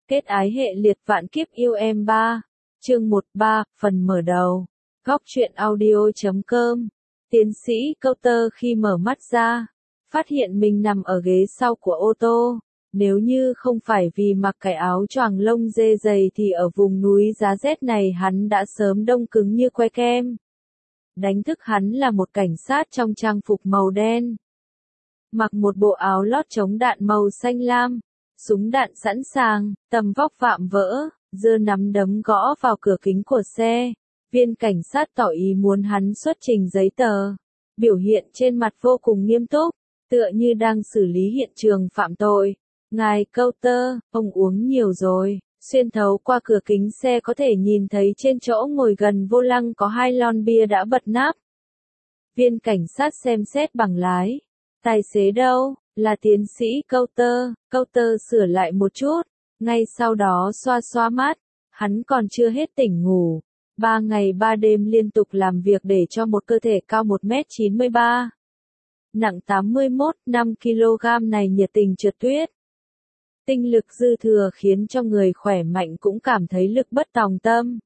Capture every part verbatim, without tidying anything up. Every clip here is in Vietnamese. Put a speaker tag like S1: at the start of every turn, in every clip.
S1: Kết ái hệ liệt vạn kiếp yêu em ba. Chương một ba, phần mở đầu. Góc truyện audio chấm com. Tiến sĩ Coulter khi mở mắt ra, phát hiện mình nằm ở ghế sau của ô tô. Nếu như không phải vì mặc cái áo choàng lông dê dày thì ở vùng núi giá rét này hắn đã sớm đông cứng như que kem. Đánh thức hắn là một cảnh sát trong trang phục màu đen. Mặc một bộ áo lót chống đạn màu xanh lam. Súng đạn sẵn sàng, tầm vóc vạm vỡ, giơ nắm đấm gõ vào cửa kính của xe. Viên cảnh sát tỏ ý muốn hắn xuất trình giấy tờ. Biểu hiện trên mặt vô cùng nghiêm túc, tựa như đang xử lý hiện trường phạm tội. Ngài Coulter, ông uống nhiều rồi. Xuyên thấu qua cửa kính xe có thể nhìn thấy trên chỗ ngồi gần vô lăng có hai lon bia đã bật nắp. Viên cảnh sát xem xét bằng lái. Tài xế đâu? Là tiến sĩ Coulter. Coulter sửa lại một chút, ngay sau đó xoa xoa mắt. Hắn còn chưa hết tỉnh ngủ. Ba ngày ba đêm liên tục làm việc để cho một cơ thể cao một mét chín mươi ba. Nặng tám mươi mốt phẩy năm ki lô gam này nhiệt tình trượt tuyết. Tinh lực dư thừa khiến cho người khỏe mạnh cũng cảm thấy lực bất tòng tâm.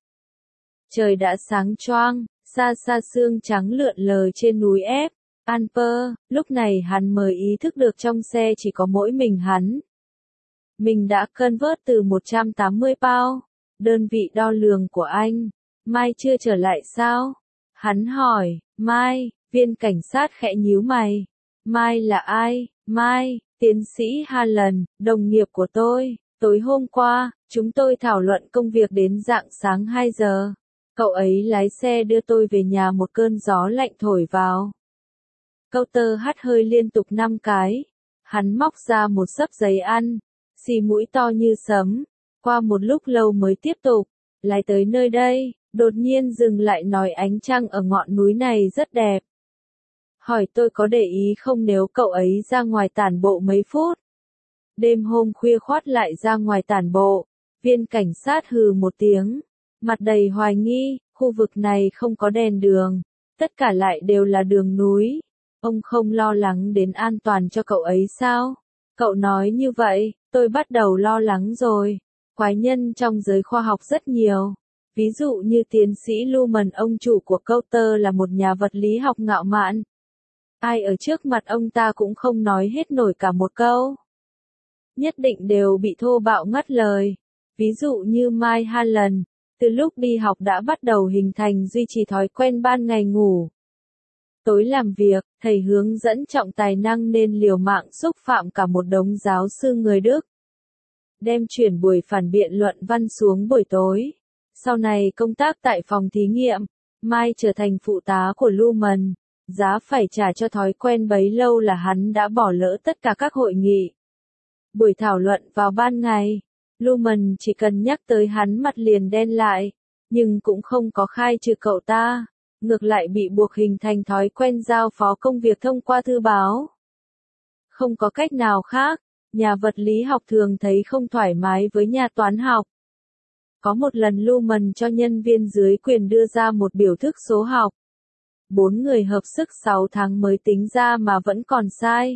S1: Trời đã sáng choang, xa xa sương trắng lượn lờ trên núi ép. Alper, lúc này hắn mới ý thức được trong xe chỉ có mỗi mình hắn. Mình đã cân vớt từ một trăm tám mươi pound, đơn vị đo lường của anh. Mai chưa trở lại sao? Hắn hỏi. Mai, viên cảnh sát khẽ nhíu mày. Mai là ai? Mai, tiến sĩ Harlan, đồng nghiệp của tôi. Tối hôm qua, chúng tôi thảo luận công việc đến rạng sáng hai giờ. Cậu ấy lái xe đưa tôi về nhà một cơn gió lạnh thổi vào. Coulter hắt hơi liên tục năm cái. Hắn móc ra một xấp giấy ăn, xì mũi to như sấm. Qua một lúc lâu mới tiếp tục. Lái tới nơi đây, đột nhiên dừng lại nói ánh trăng ở ngọn núi này rất đẹp. Hỏi tôi có để ý không nếu cậu ấy ra ngoài tản bộ mấy phút. Đêm hôm khuya khoắt lại ra ngoài tản bộ. Viên cảnh sát hừ một tiếng, mặt đầy hoài nghi, khu vực này không có đèn đường. Tất cả lại đều là đường núi. Ông không lo lắng đến an toàn cho cậu ấy sao? Cậu nói như vậy, tôi bắt đầu lo lắng rồi. Quái nhân trong giới khoa học rất nhiều. Ví dụ như tiến sĩ Luhmann, ông chủ của Coulter là một nhà vật lý học ngạo mạn. Ai ở trước mặt ông ta cũng không nói hết nổi cả một câu. Nhất định đều bị thô bạo ngắt lời. Ví dụ như Mai Harlan, từ lúc đi học đã bắt đầu hình thành duy trì thói quen ban ngày ngủ. Tối làm việc, thầy hướng dẫn trọng tài năng nên liều mạng xúc phạm cả một đống giáo sư người Đức. Đem chuyển buổi phản biện luận văn xuống buổi tối. Sau này công tác tại phòng thí nghiệm, Mai trở thành phụ tá của Luhmann. Giá phải trả cho thói quen bấy lâu là hắn đã bỏ lỡ tất cả các hội nghị. Buổi thảo luận vào ban ngày, Luhmann chỉ cần nhắc tới hắn mặt liền đen lại, nhưng cũng không có khai trừ cậu ta. Ngược lại bị buộc hình thành thói quen giao phó công việc thông qua thư báo. Không có cách nào khác, nhà vật lý học thường thấy không thoải mái với nhà toán học. Có một lần Luhmann cho nhân viên dưới quyền đưa ra một biểu thức số học. Bốn người hợp sức sáu tháng mới tính ra mà vẫn còn sai.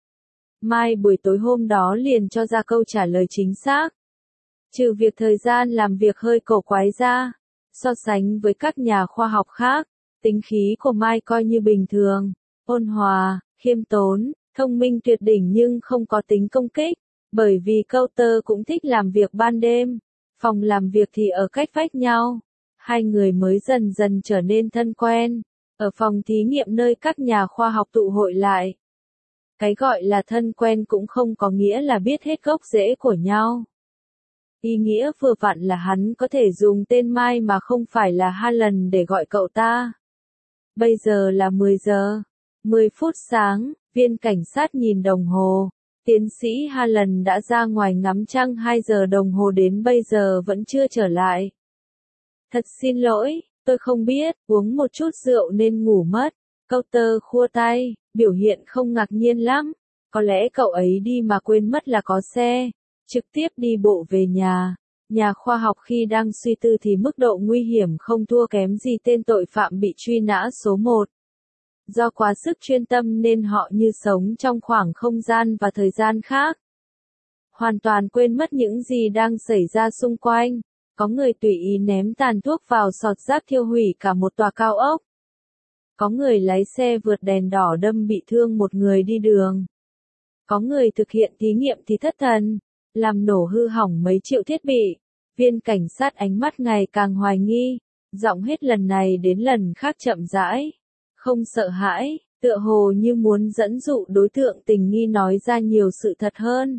S1: Mai buổi tối hôm đó liền cho ra câu trả lời chính xác. Trừ việc thời gian làm việc hơi cổ quái ra, so sánh với các nhà khoa học khác, tính khí của Mai coi như bình thường, ôn hòa, khiêm tốn, thông minh tuyệt đỉnh nhưng không có tính công kích, bởi vì Coulter cũng thích làm việc ban đêm, phòng làm việc thì ở cách vách nhau. Hai người mới dần dần trở nên thân quen, ở phòng thí nghiệm nơi các nhà khoa học tụ hội lại. Cái gọi là thân quen cũng không có nghĩa là biết hết gốc rễ của nhau. Ý nghĩa vừa vặn là hắn có thể dùng tên Mai mà không phải là Harlan để gọi cậu ta. Bây giờ là mười giờ, mười phút sáng, viên cảnh sát nhìn đồng hồ. Tiến sĩ Harlan đã ra ngoài ngắm trăng hai giờ đồng hồ đến bây giờ vẫn chưa trở lại. Thật xin lỗi, tôi không biết, uống một chút rượu nên ngủ mất. Coulter khua tay, biểu hiện không ngạc nhiên lắm. Có lẽ cậu ấy đi mà quên mất là có xe. Trực tiếp đi bộ về nhà. Nhà khoa học khi đang suy tư thì mức độ nguy hiểm không thua kém gì tên tội phạm bị truy nã số một. Do quá sức chuyên tâm nên họ như sống trong khoảng không gian và thời gian khác. hoàn toàn quên mất những gì đang xảy ra xung quanh. Có người tùy ý ném tàn thuốc vào sọt rác thiêu hủy cả một tòa cao ốc. Có người lái xe vượt đèn đỏ đâm bị thương một người đi đường. Có người thực hiện thí nghiệm thì thất thần, làm nổ hư hỏng mấy triệu thiết bị. Viên cảnh sát ánh mắt ngày càng hoài nghi, giọng hết lần này đến lần khác chậm rãi, không sợ hãi, tựa hồ như muốn dẫn dụ đối tượng tình nghi nói ra nhiều sự thật hơn.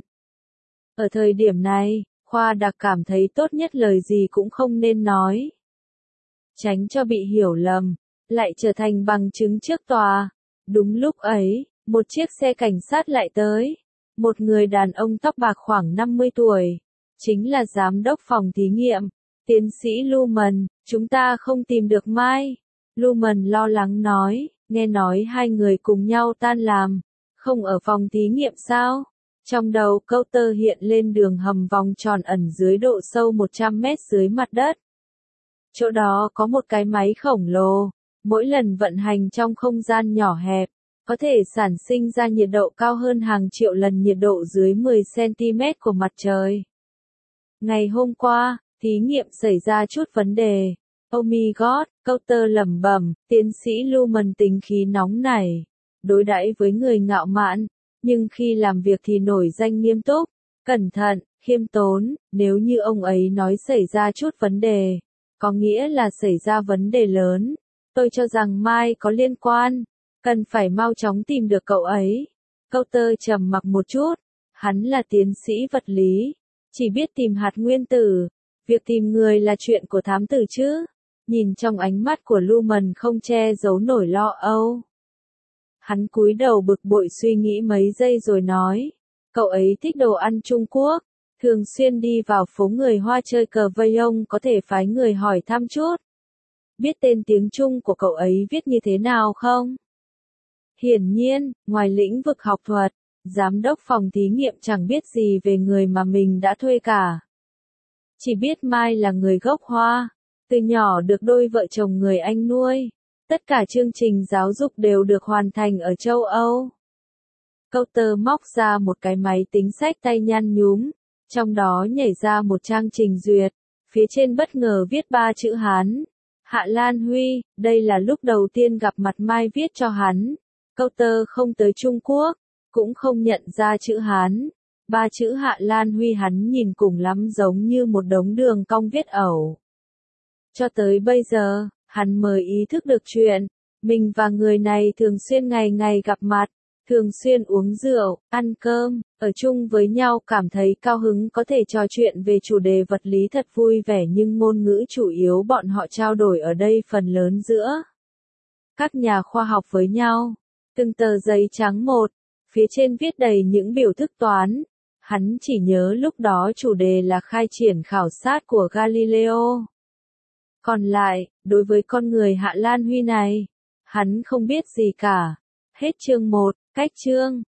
S1: Ở thời điểm này, Khoa Đặc cảm thấy tốt nhất lời gì cũng không nên nói. Tránh cho bị hiểu lầm, lại trở thành bằng chứng trước tòa. Đúng lúc ấy, một chiếc xe cảnh sát lại tới. Một người đàn ông tóc bạc khoảng năm mươi tuổi. Chính là giám đốc phòng thí nghiệm, tiến sĩ Lumen. Chúng ta không tìm được Mai. Lumen lo lắng nói, nghe nói hai người cùng nhau tan làm. Không ở phòng thí nghiệm sao? Trong đầu câu tơ hiện lên đường hầm vòng tròn ẩn dưới độ sâu một trăm mét dưới mặt đất. Chỗ đó có một cái máy khổng lồ, mỗi lần vận hành trong không gian nhỏ hẹp, có thể sản sinh ra nhiệt độ cao hơn hàng triệu lần nhiệt độ dưới mười xăng-ti-mét của mặt trời. Ngày hôm qua, thí nghiệm xảy ra chút vấn đề. Oh my god, câu tơ lẩm bẩm, tiến sĩ Lumen tính khí nóng nảy, đối đãi với người ngạo mạn. Nhưng khi làm việc thì nổi danh nghiêm túc, cẩn thận, khiêm tốn. Nếu như ông ấy nói xảy ra chút vấn đề, có nghĩa là xảy ra vấn đề lớn. Tôi cho rằng Mai có liên quan, cần phải mau chóng tìm được cậu ấy. Câu tơ trầm mặc một chút, hắn là tiến sĩ vật lý, chỉ biết tìm hạt nguyên tử, việc tìm người là chuyện của thám tử chứ. Nhìn trong ánh mắt của Lumen không che giấu nổi lo âu. Hắn cúi đầu bực bội suy nghĩ mấy giây rồi nói, cậu ấy thích đồ ăn Trung Quốc, thường xuyên đi vào phố người Hoa chơi cờ vây, ông có thể phái người hỏi thăm chút. Biết tên tiếng Trung của cậu ấy viết như thế nào không? Hiển nhiên, ngoài lĩnh vực học thuật, giám đốc phòng thí nghiệm chẳng biết gì về người mà mình đã thuê cả. Chỉ biết Mai là người gốc Hoa, từ nhỏ được đôi vợ chồng người Anh nuôi. Tất cả chương trình giáo dục đều được hoàn thành ở châu Âu. Câu tơ móc ra một cái máy tính xách tay nhăn nhúm, trong đó nhảy ra một trang trình duyệt, phía trên bất ngờ viết ba chữ Hán. Hạ Lan Huy, đây là lúc đầu tiên gặp mặt Mai viết cho hắn. Câu tơ không tới Trung Quốc, cũng không nhận ra chữ Hán. Ba chữ Hạ Lan Huy hắn nhìn cùng lắm giống như một đống đường cong viết ẩu. Cho tới bây giờ, hắn mới ý thức được chuyện, mình và người này thường xuyên ngày ngày gặp mặt, thường xuyên uống rượu, ăn cơm, ở chung với nhau, cảm thấy cao hứng có thể trò chuyện về chủ đề vật lý thật vui vẻ, nhưng ngôn ngữ chủ yếu bọn họ trao đổi ở đây phần lớn giữa các nhà khoa học với nhau. Từng tờ giấy trắng một, phía trên viết đầy những biểu thức toán. Hắn chỉ nhớ lúc đó chủ đề là khai triển khảo sát của Galileo. Còn lại, đối với con người Hạ Lan Huy này, hắn không biết gì cả. Hết chương một, cách chương.